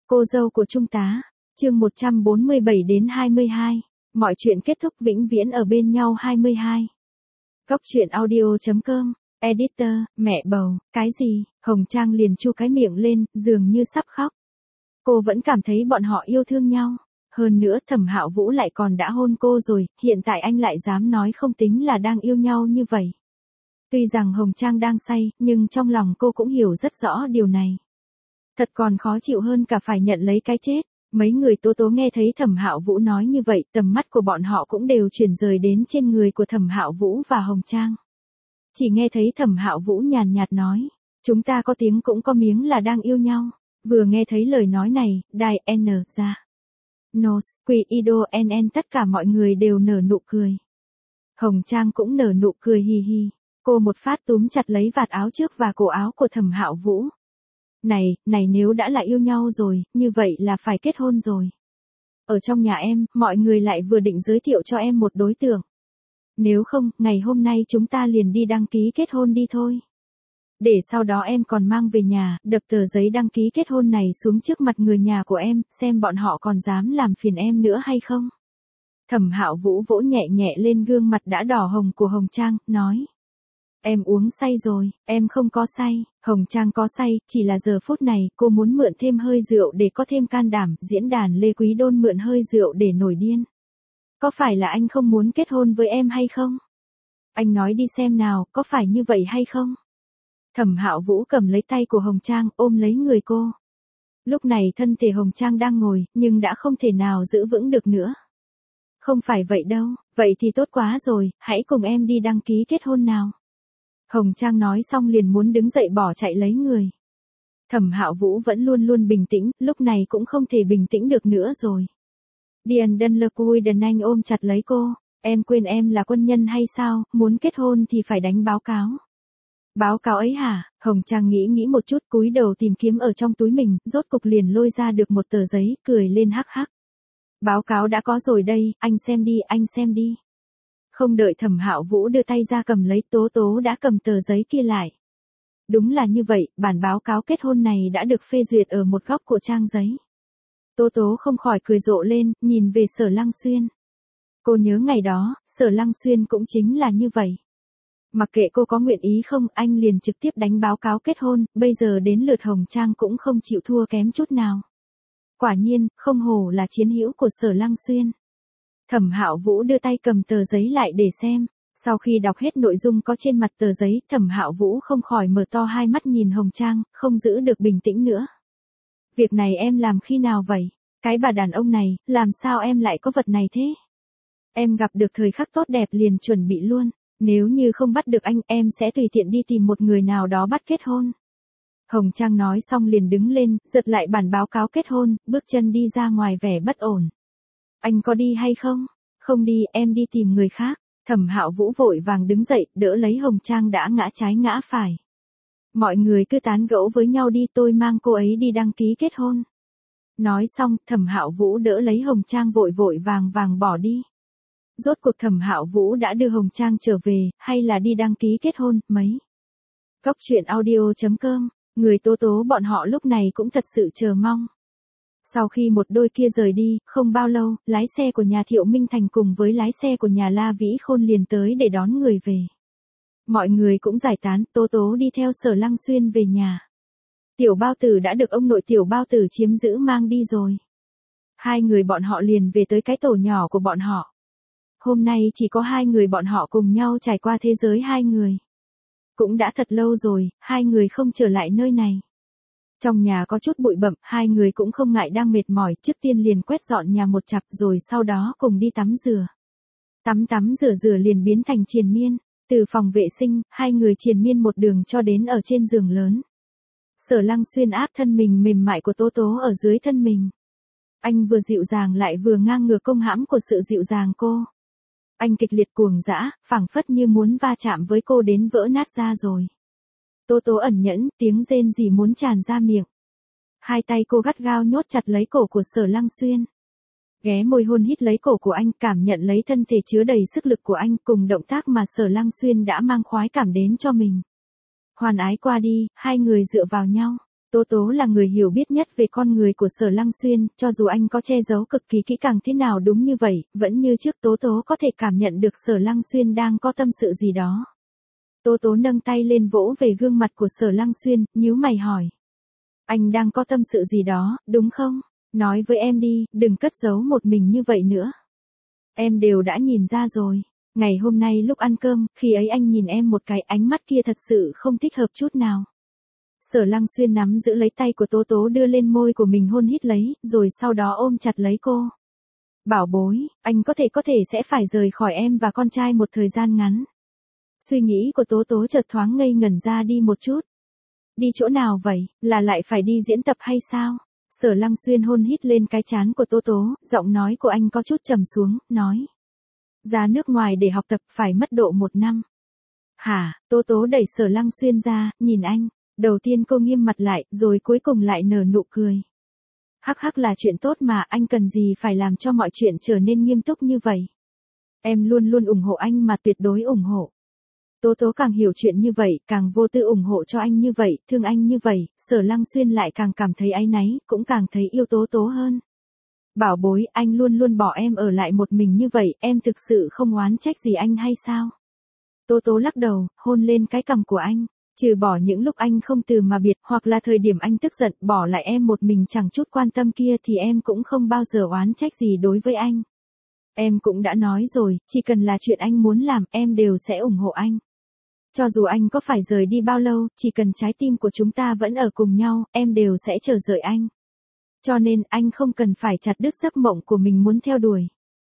Cô dâu của Trung tá, chương 147 đến 22. Mọi chuyện kết thúc vĩnh viễn ở bên nhau 22. Góc truyện audio.com, editor, mẹ bầu, cái gì? Hồng Trang liền chu cái miệng lên, dường như sắp khóc. Cô vẫn cảm thấy bọn họ yêu thương nhau. Hơn nữa Thẩm Hạo Vũ lại còn đã hôn cô rồi, hiện tại anh lại dám nói không tính là đang yêu nhau như vậy. Tuy rằng Hồng Trang đang say, nhưng trong lòng cô cũng hiểu rất rõ điều này. Thật còn khó chịu hơn cả phải nhận lấy cái chết. Mấy người Tố Tố nghe thấy Thẩm Hạo Vũ nói như vậy, tầm mắt của bọn họ cũng đều chuyển rời đến trên người của Thẩm Hạo Vũ và Hồng Trang. Chỉ nghe thấy Thẩm Hạo Vũ nhàn nhạt nói, chúng ta có tiếng cũng có miếng là đang yêu nhau. Vừa nghe thấy lời nói này, đài N ra. Nos, Quy Ido NN tất cả mọi người đều nở nụ cười. Hồng Trang cũng nở nụ cười hì hì. Cô một phát túm chặt lấy vạt áo trước và cổ áo của Thẩm Hạo Vũ. Này nếu đã là yêu nhau rồi, như vậy là phải kết hôn rồi. Ở trong nhà em, mọi người lại vừa định giới thiệu cho em một đối tượng. Nếu không, ngày hôm nay chúng ta liền đi đăng ký kết hôn đi thôi. Để sau đó em còn mang về nhà, đập tờ giấy đăng ký kết hôn này xuống trước mặt người nhà của em, xem bọn họ còn dám làm phiền em nữa hay không. Thẩm Hạo Vũ vỗ nhẹ nhẹ lên gương mặt đã đỏ hồng của Hồng Trang, nói. Em uống say rồi, em không có say. Hồng Trang có say, chỉ là giờ phút này cô muốn mượn thêm hơi rượu để có thêm can đảm. Diễn đàn Lê Quý Đôn mượn hơi rượu để nổi điên. Có phải là anh không muốn kết hôn với em hay không? Anh nói đi xem nào, có phải như vậy hay không? Thẩm Hạo Vũ cầm lấy tay của Hồng Trang, ôm lấy người cô. Lúc này thân thể Hồng Trang đang ngồi, nhưng đã không thể nào giữ vững được nữa. Không phải vậy đâu, vậy thì tốt quá rồi, hãy cùng em đi đăng ký kết hôn nào. Hồng Trang nói xong liền muốn đứng dậy bỏ chạy lấy người. Thẩm Hạo Vũ vẫn luôn luôn bình tĩnh, lúc này cũng không thể bình tĩnh được nữa rồi. Điền Đân Lơ Cui Đần Anh ôm chặt lấy cô, em quên em là quân nhân hay sao, muốn kết hôn thì phải đánh báo cáo. Báo cáo ấy hả? Hồng Trang nghĩ một chút, cúi đầu tìm kiếm ở trong túi mình, rốt cục liền lôi ra được một tờ giấy, cười lên hắc hắc. Báo cáo đã có rồi đây, anh xem đi. Không đợi Thẩm Hạo Vũ đưa tay ra cầm lấy, Tố Tố đã cầm tờ giấy kia lại. Đúng là như vậy, bản báo cáo kết hôn này đã được phê duyệt ở một góc của trang giấy. Tố Tố không khỏi cười rộ lên, nhìn về Sở Lăng Xuyên. Cô nhớ ngày đó, Sở Lăng Xuyên cũng chính là như vậy. Mặc kệ cô có nguyện ý không, anh liền trực tiếp đánh báo cáo kết hôn, bây giờ đến lượt Hồng Trang cũng không chịu thua kém chút nào. Quả nhiên, không hổ là chiến hữu của Sở Lăng Xuyên. Thẩm Hạo Vũ đưa tay cầm tờ giấy lại để xem. Sau khi đọc hết nội dung có trên mặt tờ giấy, Thẩm Hạo Vũ không khỏi mở to hai mắt nhìn Hồng Trang, không giữ được bình tĩnh nữa. Việc này em làm khi nào vậy? Cái bà đàn ông này, làm sao em lại có vật này thế? Em gặp được thời khắc tốt đẹp liền chuẩn bị luôn. Nếu như không bắt được anh, em sẽ tùy tiện đi tìm một người nào đó bắt kết hôn. Hồng Trang nói xong liền đứng lên, giật lại bản báo cáo kết hôn, bước chân đi ra ngoài vẻ bất ổn. Anh có đi hay không? Không đi, em đi tìm người khác. Thẩm Hạo Vũ vội vàng đứng dậy, đỡ lấy Hồng Trang đã ngã trái ngã phải. Mọi người cứ tán gẫu với nhau đi, tôi mang cô ấy đi đăng ký kết hôn. Nói xong, Thẩm Hạo Vũ đỡ lấy Hồng Trang vội vàng bỏ đi. Rốt cuộc Thẩm Hạo Vũ đã đưa Hồng Trang trở về, hay là đi đăng ký kết hôn, mấy? Góc truyện audio.com, người Tố Tố bọn họ lúc này cũng thật sự chờ mong. Sau khi một đôi kia rời đi, không bao lâu, lái xe của nhà Thiệu Minh Thành cùng với lái xe của nhà La Vĩ Khôn liền tới để đón người về. Mọi người cũng giải tán, Tố Tố đi theo Sở Lăng Xuyên về nhà. Tiểu Bao Tử đã được ông nội Tiểu Bao Tử chiếm giữ mang đi rồi. Hai người bọn họ liền về tới cái tổ nhỏ của bọn họ. Hôm nay chỉ có hai người bọn họ cùng nhau trải qua thế giới hai người. Cũng đã thật lâu rồi, hai người không trở lại nơi này. Trong nhà có chút bụi bặm, hai người cũng không ngại đang mệt mỏi, trước tiên liền quét dọn nhà một chặp rồi sau đó cùng đi tắm rửa. Tắm rửa liền biến thành triền miên, từ phòng vệ sinh, hai người triền miên một đường cho đến ở trên giường lớn. Sở Lăng Xuyên áp thân mình mềm mại của Tố Tố ở dưới thân mình. Anh vừa dịu dàng lại vừa ngang ngược công hãm của sự dịu dàng cô. Anh kịch liệt cuồng dã, phảng phất như muốn va chạm với cô đến vỡ nát ra rồi. Tố Tố ẩn nhẫn, tiếng rên rỉ muốn tràn ra miệng. Hai tay cô gắt gao nhốt chặt lấy cổ của Sở Lăng Xuyên. Ghé môi hôn hít lấy cổ của anh, cảm nhận lấy thân thể chứa đầy sức lực của anh cùng động tác mà Sở Lăng Xuyên đã mang khoái cảm đến cho mình. Hoàn ái qua đi, hai người dựa vào nhau. Tố Tố là người hiểu biết nhất về con người của Sở Lăng Xuyên, cho dù anh có che giấu cực kỳ kỹ càng thế nào đúng như vậy, vẫn như trước Tố Tố có thể cảm nhận được Sở Lăng Xuyên đang có tâm sự gì đó. Tố Tố nâng tay lên vỗ về gương mặt của Sở Lăng Xuyên, nhíu mày hỏi. Anh đang có tâm sự gì đó, đúng không? Nói với em đi, đừng cất giấu một mình như vậy nữa. Em đều đã nhìn ra rồi. Ngày hôm nay lúc ăn cơm, khi ấy anh nhìn em một cái ánh mắt kia thật sự không thích hợp chút nào. Sở Lăng Xuyên nắm giữ lấy tay của Tố Tố đưa lên môi của mình hôn hít lấy, rồi sau đó ôm chặt lấy cô. Bảo bối, anh có thể sẽ phải rời khỏi em và con trai một thời gian ngắn. Suy nghĩ của Tố Tố chợt thoáng ngây ngẩn ra đi một chút. Đi chỗ nào vậy, là lại phải đi diễn tập hay sao? Sở Lăng Xuyên hôn hít lên cái trán của Tố Tố, giọng nói của anh có chút trầm xuống, nói. Ra nước ngoài để học tập phải mất độ 1 năm. Hả, Tố Tố đẩy Sở Lăng Xuyên ra, nhìn anh. Đầu tiên cô nghiêm mặt lại, rồi cuối cùng lại nở nụ cười. Hắc hắc là chuyện tốt mà, anh cần gì phải làm cho mọi chuyện trở nên nghiêm túc như vậy. Em luôn luôn ủng hộ anh mà tuyệt đối ủng hộ. Tố Tố càng hiểu chuyện như vậy, càng vô tư ủng hộ cho anh như vậy, thương anh như vậy, Sở Lăng Xuyên lại càng cảm thấy áy náy, cũng càng thấy yêu Tố Tố hơn. Bảo bối, anh luôn luôn bỏ em ở lại một mình như vậy, em thực sự không oán trách gì anh hay sao? Tố Tố lắc đầu, hôn lên cái cằm của anh. Trừ bỏ những lúc anh không từ mà biệt, hoặc là thời điểm anh tức giận, bỏ lại em một mình chẳng chút quan tâm kia thì em cũng không bao giờ oán trách gì đối với anh. Em cũng đã nói rồi, chỉ cần là chuyện anh muốn làm, em đều sẽ ủng hộ anh. Cho dù anh có phải rời đi bao lâu, chỉ cần trái tim của chúng ta vẫn ở cùng nhau, em đều sẽ chờ đợi anh. Cho nên, anh không cần phải chặt đứt giấc mộng của mình muốn theo đuổi.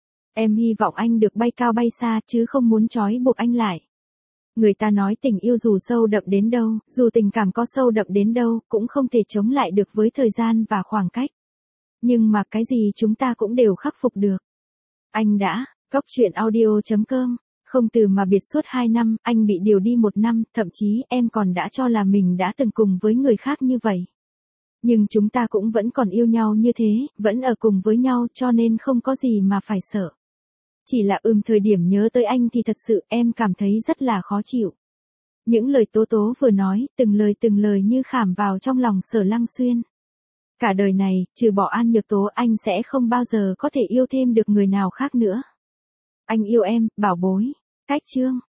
Em hy vọng anh được bay cao bay xa, chứ không muốn trói buộc anh lại. Người ta nói tình yêu dù sâu đậm đến đâu, dù tình cảm có sâu đậm đến đâu, cũng không thể chống lại được với thời gian và khoảng cách. Nhưng mà cái gì chúng ta cũng đều khắc phục được. Anh đã, coctruyện.audio.com, không từ mà biệt suốt 2 năm, anh bị điều đi 1 năm, thậm chí em còn đã cho là mình đã từng cùng với người khác như vậy. Nhưng chúng ta cũng vẫn còn yêu nhau như thế, vẫn ở cùng với nhau cho nên không có gì mà phải sợ. Chỉ là thời điểm nhớ tới anh thì thật sự em cảm thấy rất là khó chịu. Những lời Tố Tố vừa nói, từng lời như khảm vào trong lòng Sở Lăng Xuyên. Cả đời này, trừ bỏ An Nhược Tố anh sẽ không bao giờ có thể yêu thêm được người nào khác nữa. Anh yêu em, bảo bối. Cách chương.